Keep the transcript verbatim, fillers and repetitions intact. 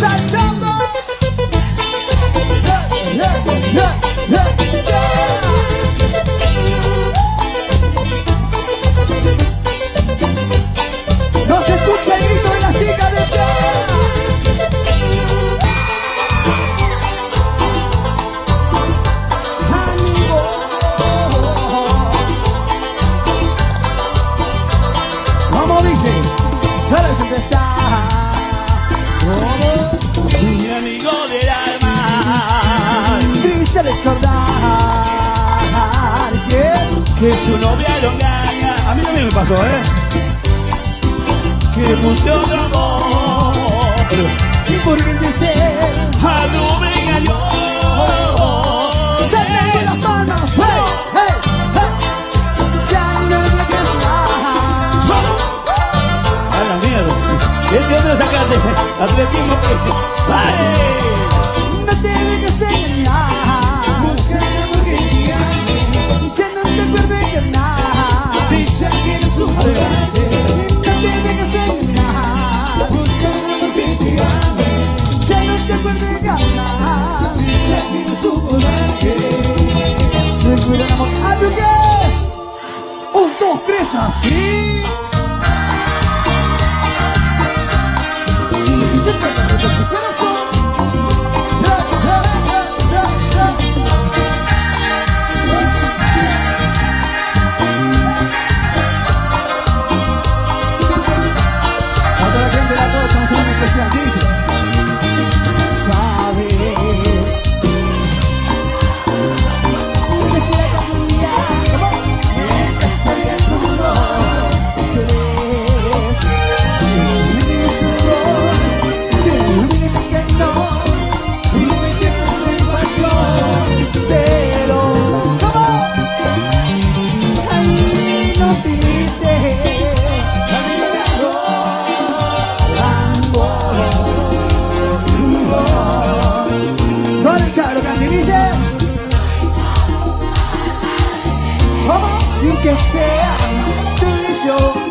saltando. Yeah, yeah, yeah, yeah. No se escucha el grito de las chicas de Che. Como dice, solo siempre está como mi amigo del alma. triste recordar que, Que su novia lo engaña. A mí también me pasó, ¿eh? Que busque otro amor. y por vencer Al hombre engañó. saltando las manos, hey, hey, hey. Ya no regresas. A la mierda. Este otro sacate. Atletismo. ¡Vale! No te dejes engañar. Busca porque dígame. Ya no te acuerdes de nada. Dicha que no sufre. No te dejes engañar. Busca porque dígame. Ya no te acuerdes de nada. Dicha que no sufre. Seguro amor. ¿Algo que? Un, dos, tres, así. Y se trata de tu corazón. Yeah, yeah, yeah, yeah, yeah. A toda la gente de la costa, un saludo especial, dice. Sabes que si la cambiar, que sería crudo. Crees que si me amor, te dime que no, y me llevo de encuentro. Pero, ¿cómo? Ahí no pide, a mí me agarró. Con el Charo Candy dice, ¿cómo? Y que sea tú y yo.